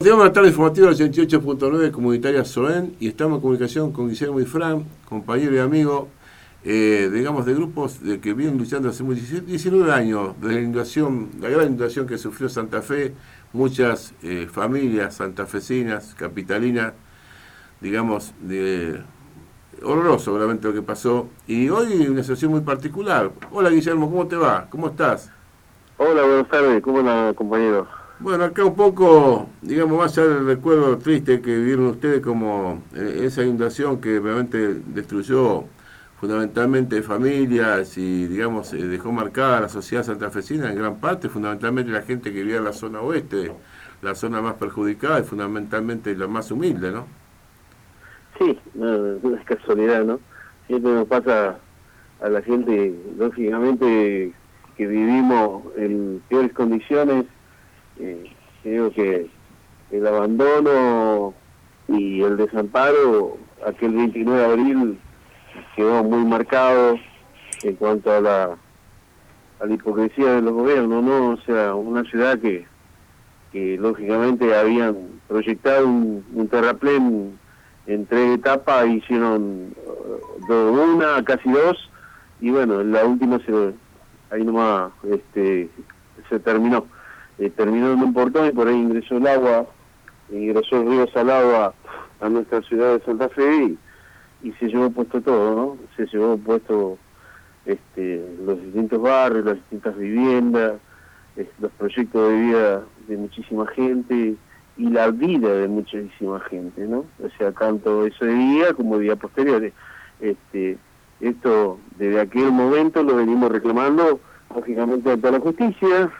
Continuamos la tarde informativa del 88.9 Comunitaria SOEN y estamos en comunicación con Guillermo Ifrán, compañero y amigo, digamos, de grupos de que vienen luchando hace 19 años, desde la inundación, la gran inundación que sufrió Santa Fe, muchas familias santafesinas, capitalinas, digamos, horroroso realmente lo que pasó. Y hoy una situación muy particular. Hola Guillermo, ¿cómo te va? ¿Cómo estás? Hola, buenas tardes. ¿Cómo andan, compañero? Bueno, acá un poco, digamos, más allá del recuerdo triste que vivieron ustedes como esa inundación que realmente destruyó fundamentalmente familias y, digamos, dejó marcada a la sociedad santafesina en gran parte, fundamentalmente la gente que vivía en la zona oeste, la zona más perjudicada y fundamentalmente la más humilde, ¿no? Sí, no es casualidad, ¿no? Siempre nos pasa a la gente, lógicamente, que vivimos en peores condiciones. Creo que el abandono y el desamparo, aquel 29 de abril, quedó muy marcado en cuanto a la hipocresía de los gobiernos, ¿no? O sea, una ciudad que lógicamente habían proyectado un terraplén en 3 etapas, hicieron una, casi 2, y bueno, la última ahí nomás se terminó. Terminó en un portón y por ahí ingresó el agua, ingresó el río Salado a nuestra ciudad de Santa Fe y se llevó puesto todo, ¿no? Se llevó puesto los distintos barrios, las distintas viviendas, los proyectos de vida de muchísima gente y la vida de muchísima gente, ¿no? O sea, tanto ese día como día posteriores. Esto desde aquel momento lo venimos reclamando, lógicamente, ante la justicia.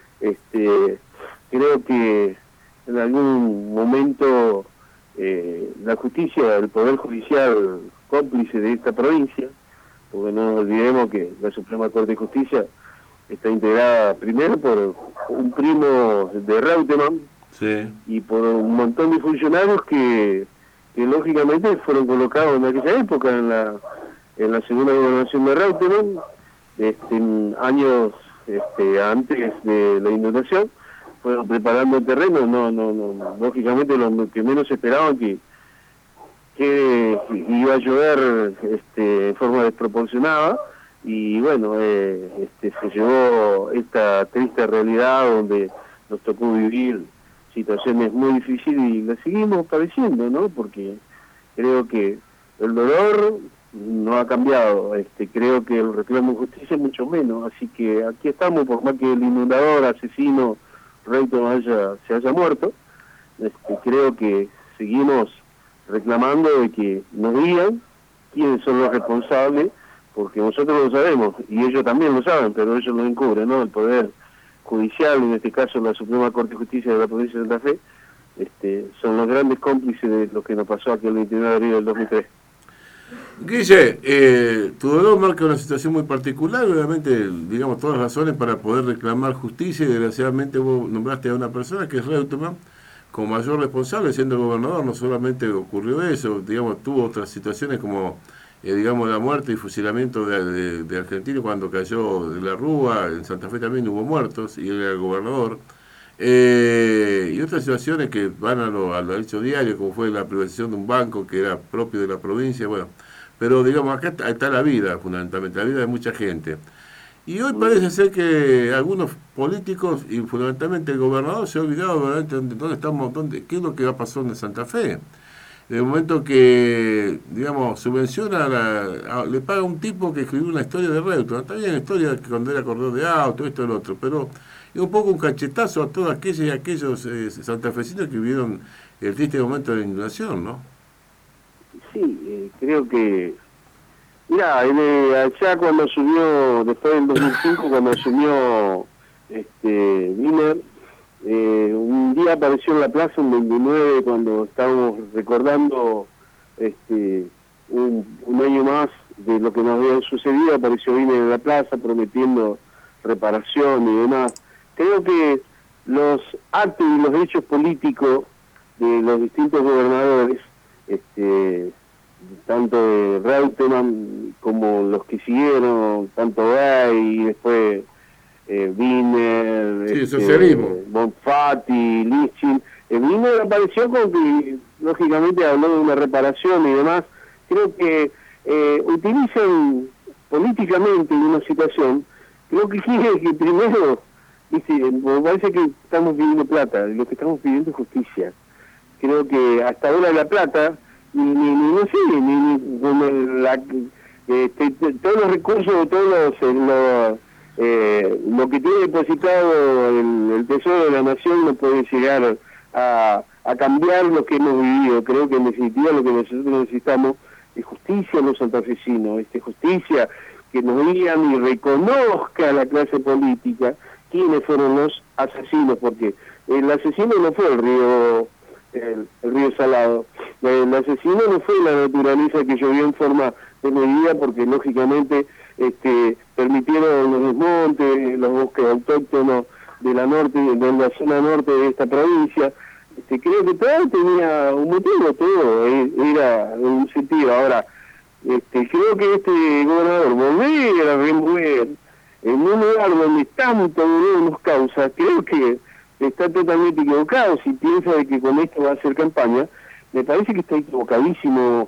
Creo que en algún momento la justicia, el Poder Judicial cómplice de esta provincia, porque no nos olvidemos que la Suprema Corte de Justicia está integrada primero por un primo de Reutemann, Sí. y por un montón de funcionarios que lógicamente fueron colocados en aquella época en la segunda gobernación de Reutemann, en años antes de la inundación, fueron preparando el terreno. No, lógicamente lo que menos esperaban que iba a llover en forma desproporcionada, y bueno, se llevó esta triste realidad donde nos tocó vivir situaciones muy difíciles y las seguimos padeciendo, ¿no? Porque creo que el dolor no ha cambiado, creo que el reclamo de justicia mucho menos, así que aquí estamos, por más que el inundador, asesino, Reutemann se haya muerto, creo que seguimos reclamando de que nos digan quiénes son los responsables, porque nosotros lo sabemos, y ellos también lo saben, pero ellos lo encubren, ¿no? El Poder Judicial, en este caso la Suprema Corte de Justicia de la provincia de Santa Fe, son los grandes cómplices de lo que nos pasó aquel 29 de abril del 2003. Guille, tu dolor marca una situación muy particular, obviamente, digamos, todas las razones para poder reclamar justicia, y desgraciadamente vos nombraste a una persona que es Reutemann como mayor responsable, siendo gobernador. No solamente ocurrió eso, digamos, tuvo otras situaciones como, digamos, la muerte y fusilamiento de argentinos cuando cayó de la Rúa. En Santa Fe también hubo muertos y él era el gobernador. Y otras situaciones que van a lo hecho diario, como fue la privatización de un banco que era propio de la provincia. Bueno, pero digamos, acá está la vida, fundamentalmente, la vida de mucha gente. Y hoy parece ser que algunos políticos, y fundamentalmente el gobernador, se ha olvidado verdaderamente dónde estamos, qué es lo que va a pasar en Santa Fe. En el momento que, digamos, subvenciona, le paga a un tipo que escribió una historia de Reutemann. Está bien, historia que cuando era corredor de auto, esto y lo otro, pero es un poco un cachetazo a todos aquellos y aquellos santafesinos que vivieron el triste momento de la inundación, ¿no? Sí, creo que, mira, allá cuando asumió, después del 2005, cuando asumió Wiener, un día apareció en la plaza un 29, cuando estábamos recordando un año más de lo que nos había sucedido. Apareció Wiener en la plaza prometiendo reparación y demás. Creo que los actos y los hechos políticos de los distintos gobernadores, tanto de Reutemann como los que siguieron, tanto Gay y después Wiener, sí, socialismo. Bonfatti, Lichtin. Wiener apareció con que, lógicamente, habló de una reparación y demás. Creo que utilizan políticamente una situación, creo que quiere que primero, dice, me parece que estamos pidiendo plata, lo que estamos pidiendo es justicia. Creo que hasta ahora la plata, no sé, todos los recursos, todos lo que tiene depositado el Tesoro de la Nación no puede llegar a cambiar lo que hemos vivido. Creo que en definitiva lo que nosotros necesitamos es justicia a los santafesinos, justicia que nos digan y reconozca a la clase política quiénes fueron los asesinos, porque el asesino no fue el río Salado, el asesino no fue la naturaleza que llovió en forma de medida, porque lógicamente permitieron los desmontes, los bosques autóctonos de la zona norte de esta provincia. Creo que todo tenía un motivo, todo era en un sentido. Ahora, creo que este gobernador volver a remover en un lugar donde tanto dolor nos causa, creo que está totalmente equivocado. Si piensa de que con esto va a hacer campaña, me parece que está equivocadísimo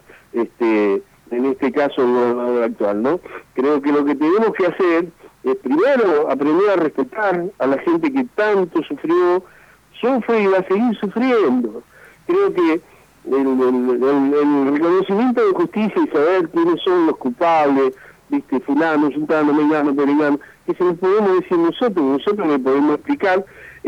en este caso el gobernador actual, ¿no? Creo que lo que tenemos que hacer es primero aprender a respetar a la gente que tanto sufre y va a seguir sufriendo. Creo que el reconocimiento de justicia y saber quiénes son los culpables, fulano, sultano, mengano, perengano, que se los podemos decir nosotros le podemos explicar,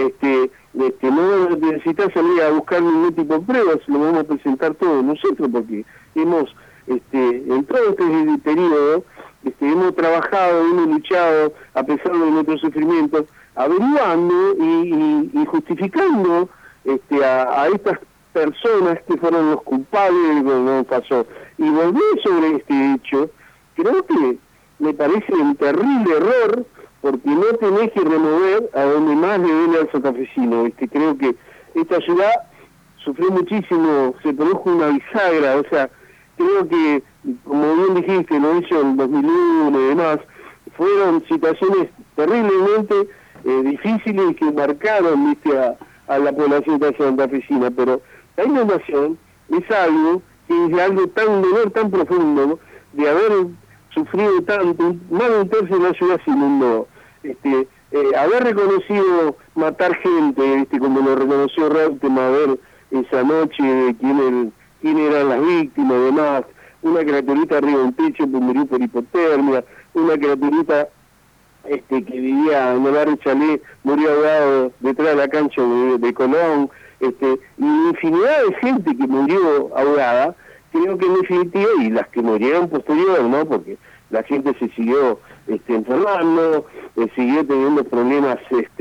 no necesitas salir a buscar ningún tipo de pruebas, lo vamos a presentar todos nosotros, porque hemos, en todo este periodo, hemos trabajado, hemos luchado, a pesar de nuestros sufrimientos, averiguando y justificando a estas personas que fueron los culpables de lo que nos pasó. Y volver sobre este hecho, creo que me parece un terrible error, porque no tenés que remover a donde más le duele al santafesino. Creo que esta ciudad sufrió muchísimo, se produjo una bisagra, o sea, creo que, como bien dijiste, lo hizo en 2001 y demás, fueron situaciones terriblemente difíciles que marcaron a la población santafesina, pero la inundación es algo que es algo un dolor tan profundo, de haber sufrido tanto, más de un tercio de la ciudad se inundó, haber reconocido matar gente, como lo reconoció Reutemann, ver esa noche de quién eran las víctimas, además, una criaturita arriba de un techo que murió por hipotermia, una criaturita que vivía en el barrio Chalé, murió ahogado detrás de la cancha de Colón, y infinidad de gente que murió ahogada. Creo que en definitiva, y las que murieron posterior, ¿no? Porque la gente se siguió enfermando, siguió teniendo problemas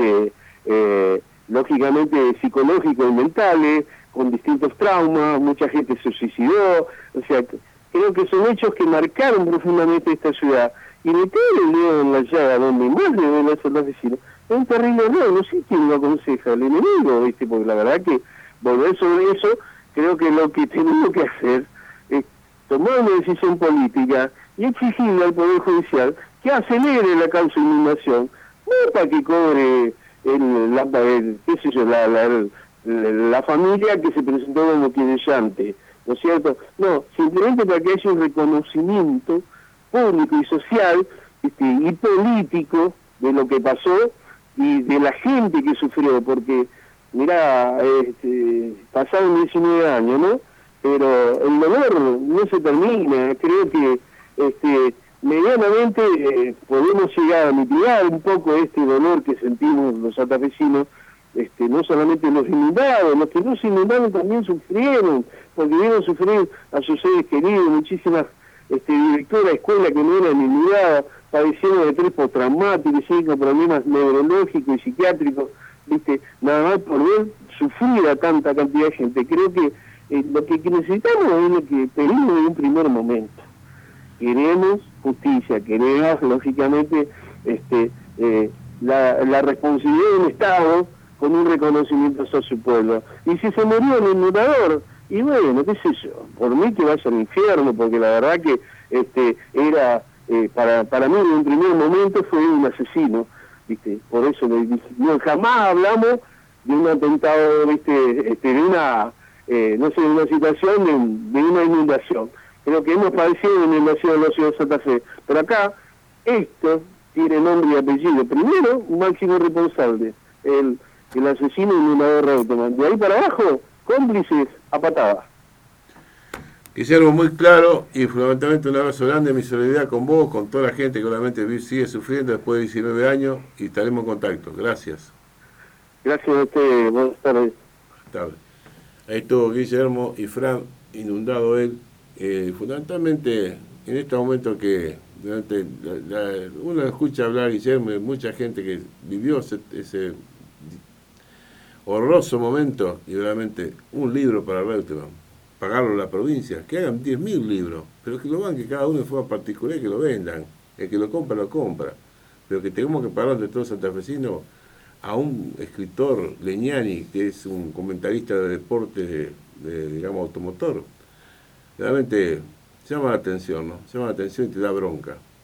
lógicamente psicológicos y mentales, con distintos traumas, mucha gente se suicidó, o sea, creo que son hechos que marcaron profundamente esta ciudad, y meter el dedo en la llaga donde más le duele a los vecinos es un terrible error. No sé quién lo aconseja, el enemigo, porque la verdad que volver sobre eso, creo que lo que tenemos que hacer es tomar una decisión política y exigirle al Poder Judicial que acelere la causa de inundación, no para que cobre la familia que se presentó como querellante, ¿no es cierto? No, simplemente para que haya un reconocimiento público y social y político de lo que pasó y de la gente que sufrió, porque, mirá, pasaron 19 años, ¿no? Pero el dolor no se termina. Creo que medianamente podemos llegar a mitigar un poco este dolor que sentimos los santafesinos, no solamente los inundados, los que no se inundaron también sufrieron, porque vieron sufrir a sus seres queridos, muchísimas directoras de escuela que no eran inundadas, padeciendo de estrés postraumático, con problemas neurológicos y psiquiátricos, nada más por ver sufrir a tanta cantidad de gente. Creo que lo que necesitamos es lo que pedimos en un primer momento. Queremos justicia, queremos lógicamente la responsabilidad de un Estado con un reconocimiento hacia su pueblo. Y si se murió el inundador, y bueno, qué sé yo, por mí que vaya al infierno, porque la verdad que era, para mí en un primer momento fue un asesino, ¿viste? Por eso no, jamás hablamos de un atentado, ¿viste? De una, no sé, de una situación de una inundación. Creo que hemos padecido una inundación en la ciudad de Santa Fe. Pero acá, esto tiene nombre y apellido. Primero, un máximo responsable, el asesino inundador Reutemann. De ahí para abajo, cómplices a patadas. Guillermo, muy claro y fundamentalmente un abrazo grande, mi solidaridad con vos, con toda la gente que obviamente sigue sufriendo después de 19 años y estaremos en contacto. Gracias. Gracias a ustedes, buenas tardes. Ahí estuvo Guillermo y Fran, inundado él, fundamentalmente en este momento que uno escucha hablar, Guillermo, de mucha gente que vivió ese horroroso momento y realmente un libro para Reutemann. Pagarlo a la provincia, que hagan 10.000 libros, pero que lo banque cada uno de forma particular y que lo vendan. El que lo compra, pero que tengamos que pagar entre todos santafesinos a un escritor, Leñani, que es un comentarista de deportes digamos, automotor. Realmente llama la atención, ¿no? Llama la atención y te da bronca.